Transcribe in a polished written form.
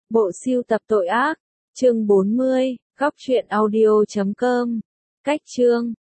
Bộ sưu tập tội ác, chương 40, góc truyện audio.com. Cách chương